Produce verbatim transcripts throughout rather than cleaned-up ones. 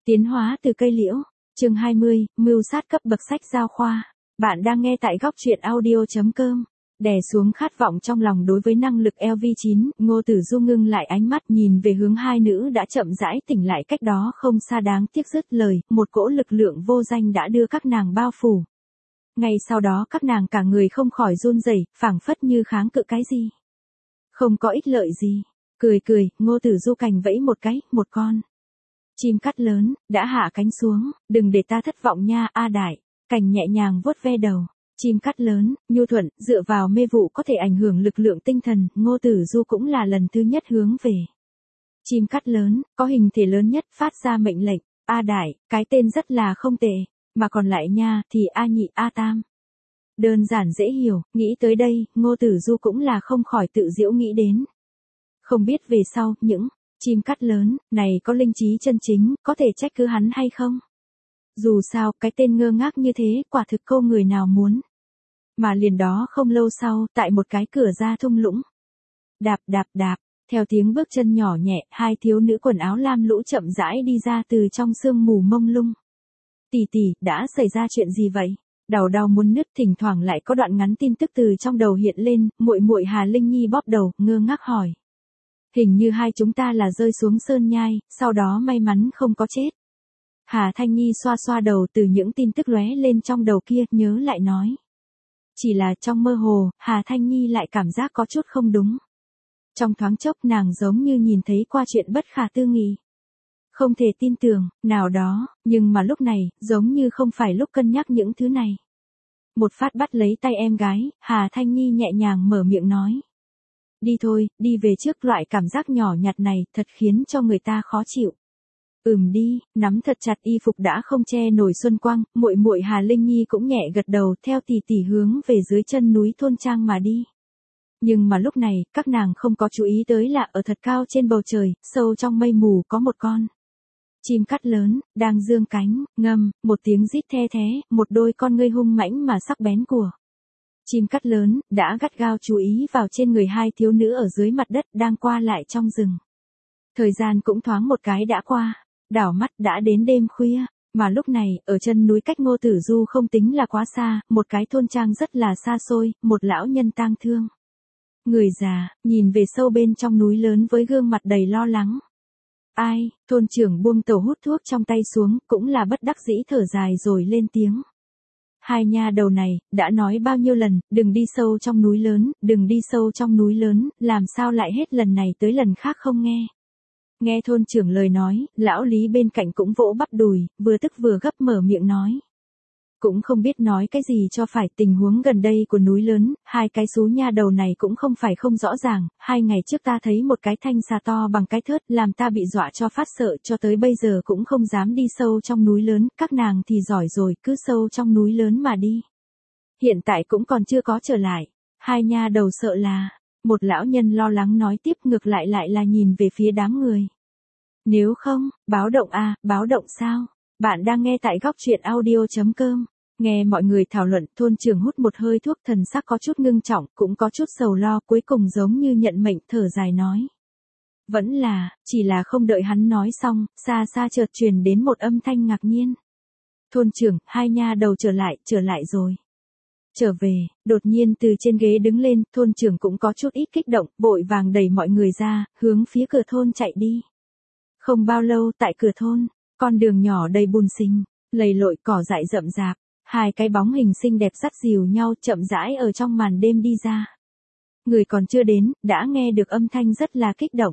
Tiến hóa từ cây liễu, chương hai mươi, mưu sát cấp bậc sách giáo khoa. Bạn đang nghe tại góc truyện audio chấm com. Đè xuống khát vọng trong lòng đối với năng lực L V chín, Ngô Tử Du ngưng lại ánh mắt nhìn về hướng hai nữ đã chậm rãi tỉnh lại cách đó không xa, đáng tiếc dứt lời, một cỗ lực lượng vô danh đã đưa các nàng bao phủ. Ngay sau đó các nàng cả người không khỏi run rẩy, phảng phất như kháng cự cái gì. Không có ích lợi gì. Cười cười, Ngô Tử Du cành vẫy một cái, một con chim cắt lớn, đã hạ cánh xuống, đừng để ta thất vọng nha, A Đại. Cành nhẹ nhàng vuốt ve đầu. Chim cắt lớn, nhu thuận, dựa vào mê vụ có thể ảnh hưởng lực lượng tinh thần, Ngô Tử Du cũng là lần thứ nhất hướng về. Chim cắt lớn, có hình thể lớn nhất, phát ra mệnh lệnh, A Đại, cái tên rất là không tệ, mà còn lại nha, thì A Nhị, A Tam. Đơn giản dễ hiểu, nghĩ tới đây, Ngô Tử Du cũng là không khỏi tự giễu nghĩ đến. Không biết về sau, những chim cắt lớn này có linh trí chân chính, có thể trách cứ hắn hay không? Dù sao, cái tên ngơ ngác như thế, quả thực câu người nào muốn. Mà liền đó không lâu sau, tại một cái cửa ra thung lũng. Đạp đạp đạp, theo tiếng bước chân nhỏ nhẹ, hai thiếu nữ quần áo lam lũ chậm rãi đi ra từ trong sương mù mông lung. Tỷ tỷ, đã xảy ra chuyện gì vậy? Đầu đau muốn nứt, thỉnh thoảng lại có đoạn ngắn tin tức từ trong đầu hiện lên, muội muội Hà Linh Nhi bóp đầu, ngơ ngác hỏi. Hình như hai chúng ta là rơi xuống sơn nhai, sau đó may mắn không có chết. Hà Thanh Nhi xoa xoa đầu từ những tin tức lóe lên trong đầu kia, nhớ lại nói. Chỉ là trong mơ hồ, Hà Thanh Nhi lại cảm giác có chút không đúng. Trong thoáng chốc nàng giống như nhìn thấy qua chuyện bất khả tư nghị. Không thể tin tưởng, nào đó, nhưng mà lúc này, giống như không phải lúc cân nhắc những thứ này. Một phát bắt lấy tay em gái, Hà Thanh Nhi nhẹ nhàng mở miệng nói. Đi thôi, đi về trước, loại cảm giác nhỏ nhặt này thật khiến cho người ta khó chịu. Ừm đi, nắm thật chặt y phục đã không che nổi xuân quang, muội muội Hà Linh Nhi cũng nhẹ gật đầu, theo tỷ tỷ hướng về dưới chân núi thôn trang mà đi. Nhưng mà lúc này, các nàng không có chú ý tới là ở thật cao trên bầu trời, sâu trong mây mù có một con chim cắt lớn, đang dương cánh, ngâm, một tiếng rít the thé, một đôi con ngươi hung mãnh mà sắc bén của chim cắt lớn, đã gắt gao chú ý vào trên người hai thiếu nữ ở dưới mặt đất đang qua lại trong rừng. Thời gian cũng thoáng một cái đã qua, đảo mắt đã đến đêm khuya, mà lúc này, ở chân núi cách Ngô Tử Du không tính là quá xa, một cái thôn trang rất là xa xôi, một lão nhân tang thương. Người già, nhìn về sâu bên trong núi lớn với gương mặt đầy lo lắng. Ai, thôn trưởng buông tẩu hút thuốc trong tay xuống, cũng là bất đắc dĩ thở dài rồi lên tiếng. Hai nha đầu này, đã nói bao nhiêu lần, đừng đi sâu trong núi lớn, đừng đi sâu trong núi lớn, làm sao lại hết lần này tới lần khác không nghe. Nghe thôn trưởng lời nói, lão Lý bên cạnh cũng vỗ bắp đùi, vừa tức vừa gấp mở miệng nói. Cũng không biết nói cái gì cho phải, tình huống gần đây của núi lớn, hai cái xú nha đầu này cũng không phải không rõ ràng, hai ngày trước ta thấy một cái thanh xà to bằng cái thớt, làm ta bị dọa cho phát sợ, cho tới bây giờ cũng không dám đi sâu trong núi lớn, các nàng thì giỏi rồi, cứ sâu trong núi lớn mà đi. Hiện tại cũng còn chưa có trở lại, hai nha đầu sợ là, một lão nhân lo lắng nói tiếp, ngược lại lại là nhìn về phía đám người. Nếu không, báo động à, báo động sao? Bạn đang nghe tại góc truyện audio chấm com. Nghe mọi người thảo luận, thôn trưởng hút một hơi thuốc, thần sắc có chút ngưng trọng, cũng có chút sầu lo, cuối cùng giống như nhận mệnh, thở dài nói. Vẫn là, chỉ là không đợi hắn nói xong, xa xa chợt truyền đến một âm thanh ngạc nhiên. Thôn trưởng, hai nha đầu trở lại, trở lại rồi. Trở về, đột nhiên từ trên ghế đứng lên, thôn trưởng cũng có chút ít kích động, vội vàng đẩy mọi người ra, hướng phía cửa thôn chạy đi. Không bao lâu, tại cửa thôn, con đường nhỏ đầy bùn xình, lầy lội cỏ dại rậm rạp, hai cái bóng hình xinh đẹp dắt dìu nhau chậm rãi ở trong màn đêm đi ra. Người còn chưa đến, đã nghe được âm thanh rất là kích động.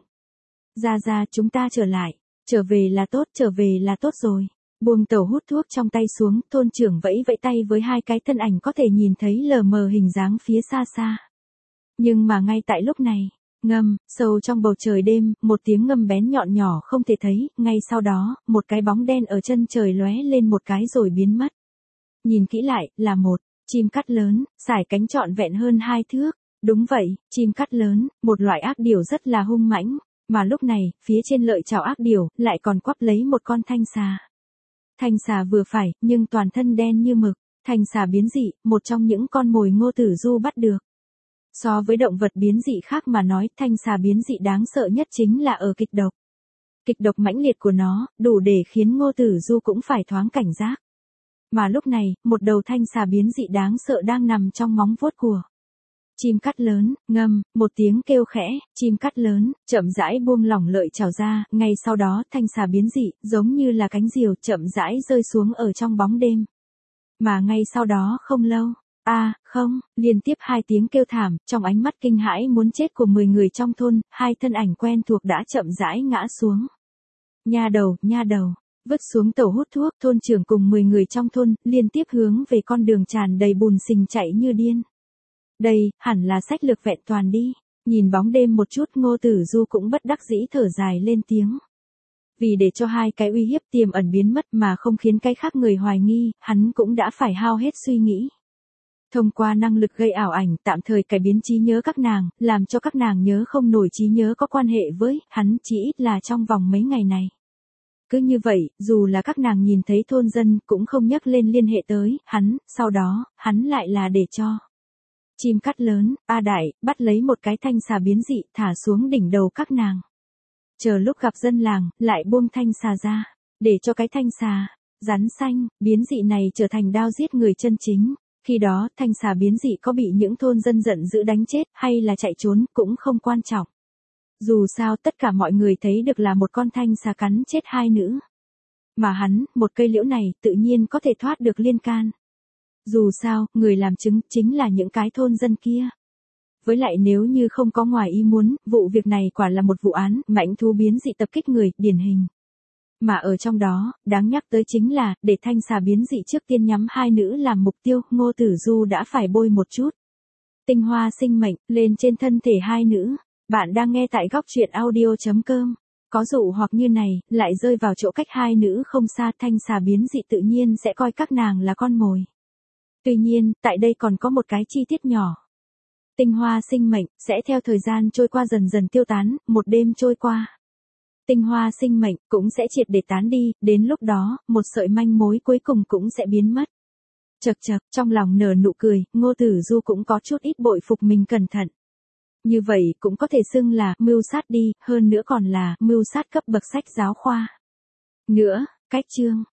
Ra ra, chúng ta trở lại, trở về là tốt, trở về là tốt rồi. Buông tẩu hút thuốc trong tay xuống, thôn trưởng vẫy vẫy tay với hai cái thân ảnh có thể nhìn thấy lờ mờ hình dáng phía xa xa. Nhưng mà ngay tại lúc này, ngâm, sâu trong bầu trời đêm, một tiếng ngâm bén nhọn nhỏ không thể thấy, ngay sau đó, một cái bóng đen ở chân trời lóe lên một cái rồi biến mất. Nhìn kỹ lại, là một chim cắt lớn, sải cánh trọn vẹn hơn hai thước. Đúng vậy, chim cắt lớn, một loại ác điểu rất là hung mãnh, mà lúc này, phía trên lợi chảo ác điểu, lại còn quắp lấy một con thanh xà. Thanh xà vừa phải, nhưng toàn thân đen như mực, thanh xà biến dị, một trong những con mồi Ngô Tử Du bắt được. So với động vật biến dị khác mà nói, thanh xà biến dị đáng sợ nhất chính là ở kịch độc. Kịch độc mãnh liệt của nó, đủ để khiến Ngô Tử Du cũng phải thoáng cảnh giác. Mà lúc này, một đầu thanh xà biến dị đáng sợ đang nằm trong móng vuốt của chim cắt lớn, ngâm, một tiếng kêu khẽ, chim cắt lớn, chậm rãi buông lỏng lợi trào ra, ngay sau đó thanh xà biến dị, giống như là cánh diều chậm rãi rơi xuống ở trong bóng đêm. Mà ngay sau đó không lâu, a à, không, liên tiếp hai tiếng kêu thảm, trong ánh mắt kinh hãi muốn chết của mười người trong thôn, hai thân ảnh quen thuộc đã chậm rãi ngã xuống. Nha đầu, nha đầu, vứt xuống tẩu hút thuốc, thôn trưởng cùng mười người trong thôn, liên tiếp hướng về con đường tràn đầy bùn sình chạy như điên. Đây, hẳn là sách lược vẹn toàn đi. Nhìn bóng đêm một chút, Ngô Tử Du cũng bất đắc dĩ thở dài lên tiếng. Vì để cho hai cái uy hiếp tiềm ẩn biến mất mà không khiến cái khác người hoài nghi, hắn cũng đã phải hao hết suy nghĩ. Thông qua năng lực gây ảo ảnh tạm thời cải biến trí nhớ các nàng, làm cho các nàng nhớ không nổi trí nhớ có quan hệ với hắn chỉ ít là trong vòng mấy ngày này. Cứ như vậy, dù là các nàng nhìn thấy thôn dân cũng không nhắc lên liên hệ tới hắn, sau đó, hắn lại là để cho chim cắt lớn, A Đại, bắt lấy một cái thanh xà biến dị thả xuống đỉnh đầu các nàng. Chờ lúc gặp dân làng, lại buông thanh xà ra, để cho cái thanh xà, rắn xanh, biến dị này trở thành đao giết người chân chính. Khi đó, thanh xà biến dị có bị những thôn dân giận dữ đánh chết hay là chạy trốn cũng không quan trọng. Dù sao tất cả mọi người thấy được là một con thanh xà cắn chết hai nữ. Mà hắn, một cây liễu này tự nhiên có thể thoát được liên can. Dù sao, người làm chứng chính là những cái thôn dân kia. Với lại nếu như không có ngoài ý muốn, vụ việc này quả là một vụ án mãnh thú biến dị tập kích người, điển hình. Mà ở trong đó, đáng nhắc tới chính là, để thanh xà biến dị trước tiên nhắm hai nữ làm mục tiêu, Ngô Tử Du đã phải bôi một chút tinh hoa sinh mệnh lên trên thân thể hai nữ. Bạn đang nghe tại góc truyện audio chấm com. Có dụ hoặc như này, lại rơi vào chỗ cách hai nữ không xa, thanh xà biến dị tự nhiên sẽ coi các nàng là con mồi. Tuy nhiên, tại đây còn có một cái chi tiết nhỏ. Tinh hoa sinh mệnh sẽ theo thời gian trôi qua dần dần tiêu tán, một đêm trôi qua. Tinh hoa sinh mệnh cũng sẽ triệt để tán đi, đến lúc đó, một sợi manh mối cuối cùng cũng sẽ biến mất. Chậc chậc, trong lòng nở nụ cười, Ngô Tử Du cũng có chút ít bội phục mình cẩn thận. Như vậy cũng có thể xưng là mưu sát đi, hơn nữa còn là mưu sát cấp bậc sách giáo khoa. Nữa, cách chương